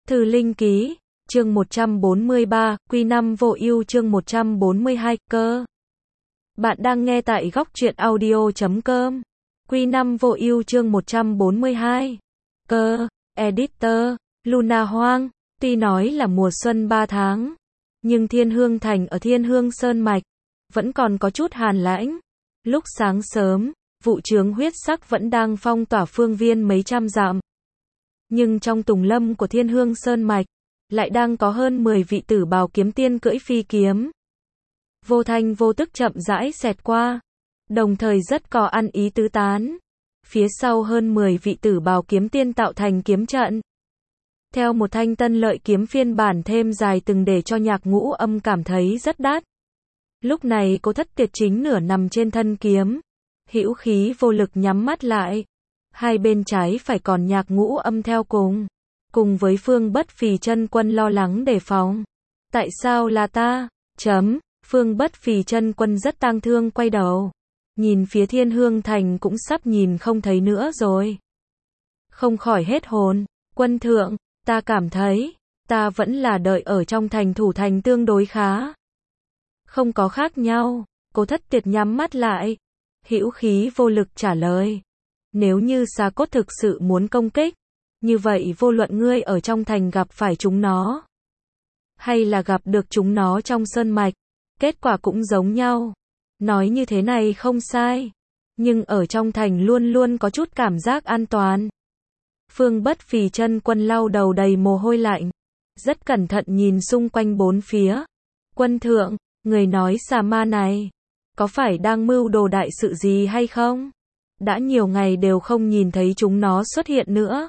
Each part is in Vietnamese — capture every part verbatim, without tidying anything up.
Thư Linh Ký, chương một trăm bốn mươi ba, Quy năm Vô Ưu chương một trăm bốn mươi hai, cơ. Bạn đang nghe tại góc truyện audio chấm com. Quy năm Vô Ưu chương một trăm bốn mươi hai. Cơ, editor, Luna Hoang, tuy nói là mùa xuân ba tháng, nhưng Thiên Hương Thành ở Thiên Hương Sơn Mạch vẫn còn có chút hàn lãnh. Lúc sáng sớm, vụ chướng huyết sắc vẫn đang phong tỏa phương viên mấy trăm dặm. Nhưng trong tùng lâm của Thiên Hương Sơn Mạch, lại đang có hơn mười vị tử bào kiếm tiên cưỡi phi kiếm. Vô thanh vô tức chậm rãi xẹt qua, đồng thời rất có ăn ý tứ tán. Phía sau hơn mười vị tử bào kiếm tiên tạo thành kiếm trận. Theo một thanh tân lợi kiếm phiên bản thêm dài từng để cho Nhạc Ngũ Âm cảm thấy rất đắt. Lúc này Cố Thất Tiệt chính nửa nằm trên thân kiếm, hữu khí vô lực nhắm mắt lại. Hai bên trái phải còn Nhạc Ngũ Âm theo cùng, cùng với Phương Bất Phì Chân Quân lo lắng đề phòng. Tại sao là ta? Chấm, Phương Bất Phì Chân Quân rất tang thương quay đầu, nhìn phía Thiên Hương Thành cũng sắp nhìn không thấy nữa rồi. Không khỏi hết hồn, quân thượng, ta cảm thấy, ta vẫn là đợi ở trong thành thủ thành tương đối khá. Không có khác nhau, Cố Thất Tiệt nhắm mắt lại, hữu khí vô lực trả lời. Nếu như Xà Cốt thực sự muốn công kích, như vậy vô luận ngươi ở trong thành gặp phải chúng nó, hay là gặp được chúng nó trong sơn mạch, kết quả cũng giống nhau. Nói như thế này không sai, nhưng ở trong thành luôn luôn có chút cảm giác an toàn. Phương Bất Phì Chân Quân lau đầu đầy mồ hôi lạnh, rất cẩn thận nhìn xung quanh bốn phía. Quân thượng, người nói xà ma này, có phải đang mưu đồ đại sự gì hay không? Đã nhiều ngày đều không nhìn thấy chúng nó xuất hiện nữa.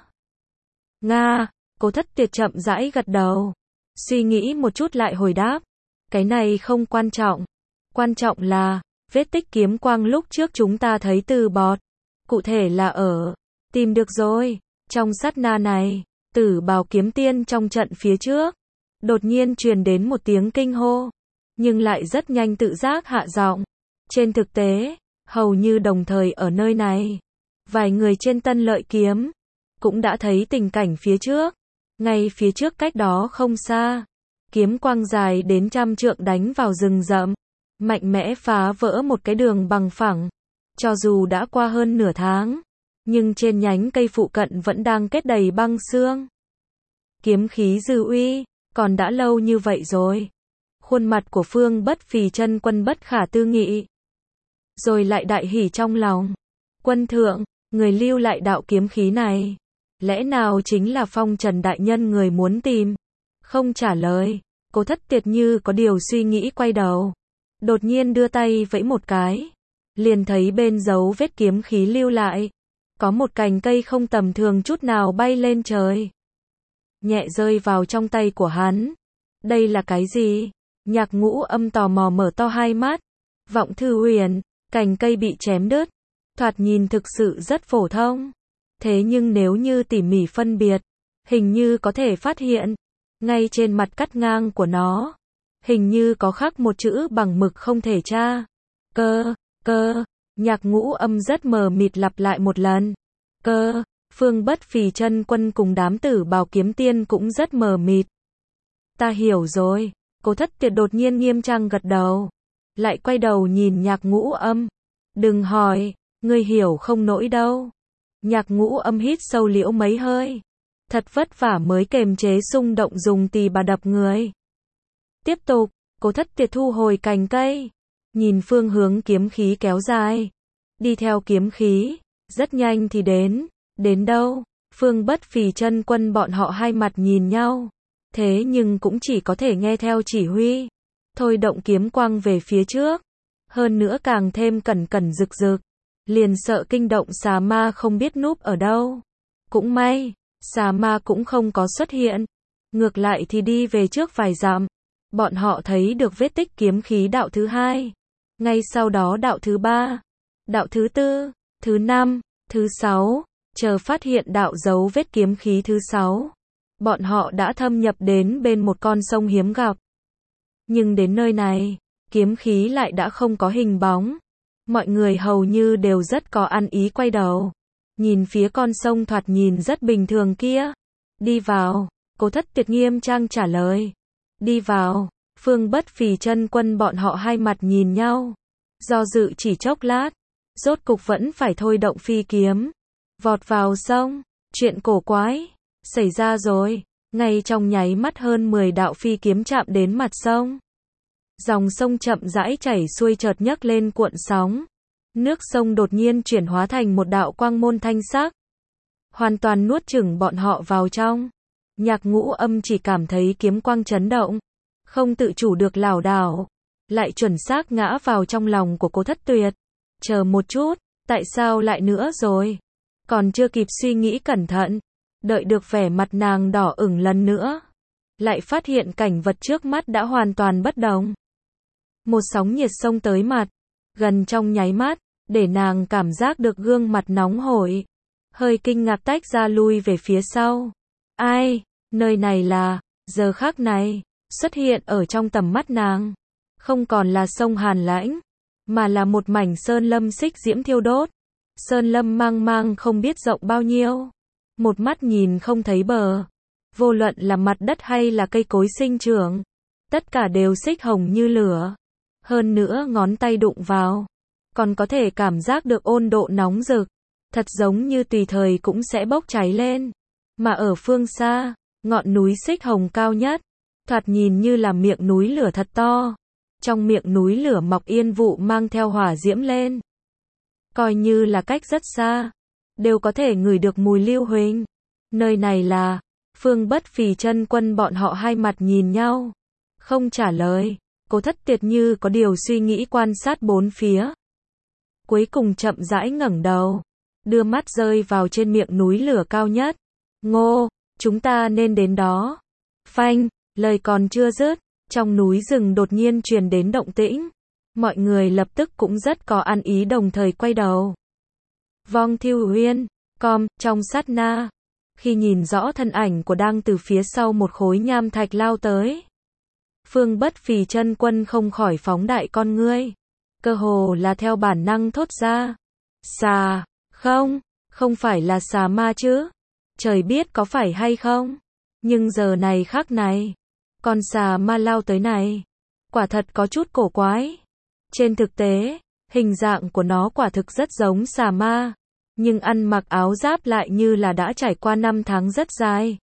Nga, Cố Thất Tiệt chậm rãi gật đầu, suy nghĩ một chút lại hồi đáp. Cái này không quan trọng. Quan trọng là, vết tích kiếm quang lúc trước chúng ta thấy từ bọt. Cụ thể là ở, tìm được rồi. Trong sát na này, tử bào kiếm tiên trong trận phía trước, đột nhiên truyền đến một tiếng kinh hô, nhưng lại rất nhanh tự giác hạ giọng. Trên thực tế, hầu như đồng thời ở nơi này, vài người trên tân lợi kiếm, cũng đã thấy tình cảnh phía trước. Ngay phía trước cách đó không xa, kiếm quang dài đến trăm trượng đánh vào rừng rậm, mạnh mẽ phá vỡ một cái đường bằng phẳng. Cho dù đã qua hơn nửa tháng, nhưng trên nhánh cây phụ cận vẫn đang kết đầy băng sương. Kiếm khí dư uy, còn đã lâu như vậy rồi. Khuôn mặt của Phương Bất Phì Chân Quân bất khả tư nghị, rồi lại đại hỉ trong lòng. Quân thượng, người lưu lại đạo kiếm khí này, lẽ nào chính là Phong Trần đại nhân người muốn tìm? Không trả lời, Cố Thất Tiệt như có điều suy nghĩ quay đầu, đột nhiên đưa tay vẫy một cái, liền thấy bên dấu vết kiếm khí lưu lại, có một cành cây không tầm thường chút nào bay lên trời, nhẹ rơi vào trong tay của hắn. Đây là cái gì? Nhạc Ngũ Âm tò mò mở to hai mắt. Vọng Thư Huyền, cành cây bị chém đứt, thoạt nhìn thực sự rất phổ thông. Thế nhưng nếu như tỉ mỉ phân biệt, hình như có thể phát hiện, ngay trên mặt cắt ngang của nó, hình như có khắc một chữ bằng mực không thể tra. Cơ, cơ, Nhạc Ngũ Âm rất mờ mịt lặp lại một lần. Cơ, Phương Bất Phì Chân Quân cùng đám tử bào kiếm tiên cũng rất mờ mịt. Ta hiểu rồi, Cố Thất Tiệt đột nhiên nghiêm trang gật đầu, lại quay đầu nhìn Nhạc Ngũ Âm. Đừng hỏi, ngươi hiểu không nổi đâu. Nhạc Ngũ Âm hít sâu liễu mấy hơi, thật vất vả mới kềm chế xung động dùng tì bà đập người. Tiếp tục, Cố Thất Tiệt thu hồi cành cây, nhìn phương hướng kiếm khí kéo dài, đi theo kiếm khí, rất nhanh thì đến. Đến đâu? Phương Bất Phì Chân Quân bọn họ hai mặt nhìn nhau, thế nhưng cũng chỉ có thể nghe theo chỉ huy, thôi động kiếm quang về phía trước. Hơn nữa càng thêm cẩn cẩn rực rực, liền sợ kinh động xà ma không biết núp ở đâu. Cũng may, xà ma cũng không có xuất hiện, ngược lại thì đi về trước vài dặm, bọn họ thấy được vết tích kiếm khí đạo thứ hai, ngay sau đó đạo thứ ba, đạo thứ tư, thứ năm, thứ sáu, chờ phát hiện đạo dấu vết kiếm khí thứ sáu, bọn họ đã thâm nhập đến bên một con sông hiếm gặp. Nhưng đến nơi này, kiếm khí lại đã không có hình bóng. Mọi người hầu như đều rất có ăn ý quay đầu, nhìn phía con sông thoạt nhìn rất bình thường kia. Đi vào, Cố Thất Tuyệt nghiêm trang trả lời. Đi vào. Phương Bất Phì Chân Quân bọn họ hai mặt nhìn nhau. Do dự chỉ chốc lát. Rốt cục vẫn phải thôi động phi kiếm. Vọt vào sông. Chuyện cổ quái. Xảy ra rồi. Ngay trong nháy mắt hơn mười đạo phi kiếm chạm đến mặt sông. Dòng sông chậm rãi chảy xuôi chợt nhấc lên cuộn sóng. Nước sông đột nhiên chuyển hóa thành một đạo quang môn thanh sắc. Hoàn toàn nuốt chửng bọn họ vào trong. Nhạc Ngũ Âm chỉ cảm thấy kiếm quang chấn động. Không tự chủ được lảo đảo. Lại chuẩn xác ngã vào trong lòng của Cố Thất Tuyệt. Chờ một chút, tại sao lại nữa rồi? Còn chưa kịp suy nghĩ cẩn thận. Đợi được vẻ mặt nàng đỏ ửng lần nữa. Lại phát hiện cảnh vật trước mắt đã hoàn toàn bất đồng. Một sóng nhiệt xông tới mặt. Gần trong nháy mắt, để nàng cảm giác được gương mặt nóng hổi. Hơi kinh ngạc tách ra lui về phía sau. Ai, nơi này là, giờ khắc này, xuất hiện ở trong tầm mắt nàng. Không còn là sông Hàn Lãnh, mà là một mảnh sơn lâm xích diễm thiêu đốt. Sơn lâm mang mang không biết rộng bao nhiêu. Một mắt nhìn không thấy bờ. Vô luận là mặt đất hay là cây cối sinh trưởng. Tất cả đều xích hồng như lửa. Hơn nữa ngón tay đụng vào. Còn có thể cảm giác được ôn độ nóng rực. Thật giống như tùy thời cũng sẽ bốc cháy lên. Mà ở phương xa, ngọn núi xích hồng cao nhất. Thoạt nhìn như là miệng núi lửa thật to. Trong miệng núi lửa mọc yên vụ mang theo hỏa diễm lên. Coi như là cách rất xa. Đều có thể ngửi được mùi lưu huỳnh. Nơi này là, Phương Bất Phì Chân Quân bọn họ hai mặt nhìn nhau. Không trả lời. Cố Thất Tuyệt như có điều suy nghĩ quan sát bốn phía. Cuối cùng chậm rãi ngẩng đầu. Đưa mắt rơi vào trên miệng núi lửa cao nhất. Ngô, chúng ta nên đến đó. Phanh, lời còn chưa dứt. Trong núi rừng đột nhiên truyền đến động tĩnh. Mọi người lập tức cũng rất có ăn ý đồng thời quay đầu. Vong Thiêu Uyên, com, trong sát na. Khi nhìn rõ thân ảnh của đang từ phía sau một khối nham thạch lao tới. Phương Bất Phì Chân Quân không khỏi phóng đại con ngươi. Cơ hồ là theo bản năng thốt ra. Xà, không, không phải là xà ma chứ. Trời biết có phải hay không. Nhưng giờ này khắc này. Con xà ma lao tới này. Quả thật có chút cổ quái. Trên thực tế, hình dạng của nó quả thực rất giống xà ma. Nhưng ăn mặc áo giáp lại như là đã trải qua năm tháng rất dài.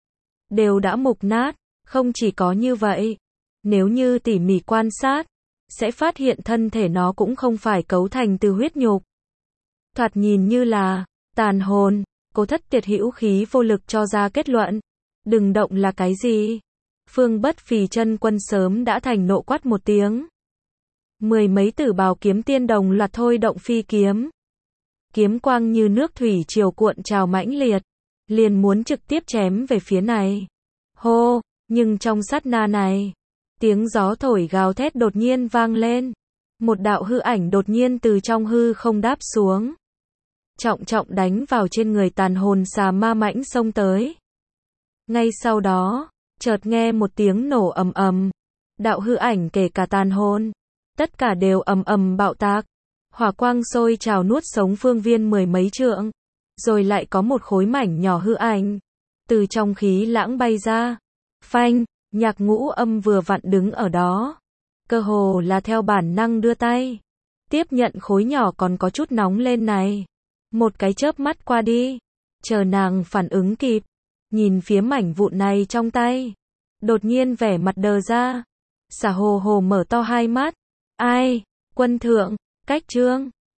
Đều đã mục nát. Không chỉ có như vậy. Nếu như tỉ mỉ quan sát, sẽ phát hiện thân thể nó cũng không phải cấu thành từ huyết nhục. Thoạt nhìn như là tàn hồn. Cố Thất Tuyệt hữu khí vô lực cho ra kết luận. Đừng động là cái gì? Phương Bất Phì Chân Quân sớm đã thành nộ quát một tiếng. Mười mấy tử bào kiếm tiên đồng loạt thôi động phi kiếm. Kiếm quang như nước thủy triều cuộn trào mãnh liệt. Liền muốn trực tiếp chém về phía này. Hô, nhưng trong sát na này. Tiếng gió thổi gào thét đột nhiên vang lên. Một đạo hư ảnh đột nhiên từ trong hư không đáp xuống. Trọng trọng đánh vào trên người tàn hồn xà ma mãnh xông tới. Ngay sau đó, chợt nghe một tiếng nổ ầm ầm. Đạo hư ảnh kể cả tàn hồn. Tất cả đều ầm ầm bạo tạc. Hỏa quang sôi trào nuốt sống phương viên mười mấy trượng. Rồi lại có một khối mảnh nhỏ hư ảnh. Từ trong khí lãng bay ra. Phanh, Nhạc Ngũ Âm vừa vặn đứng ở đó. Cơ hồ là theo bản năng đưa tay. Tiếp nhận khối nhỏ còn có chút nóng lên này. Một cái chớp mắt qua đi. Chờ nàng phản ứng kịp. Nhìn phía mảnh vụn này trong tay. Đột nhiên vẻ mặt đờ ra. Xả hồ hồ mở to hai mắt. Ai? Quân thượng, cách trương.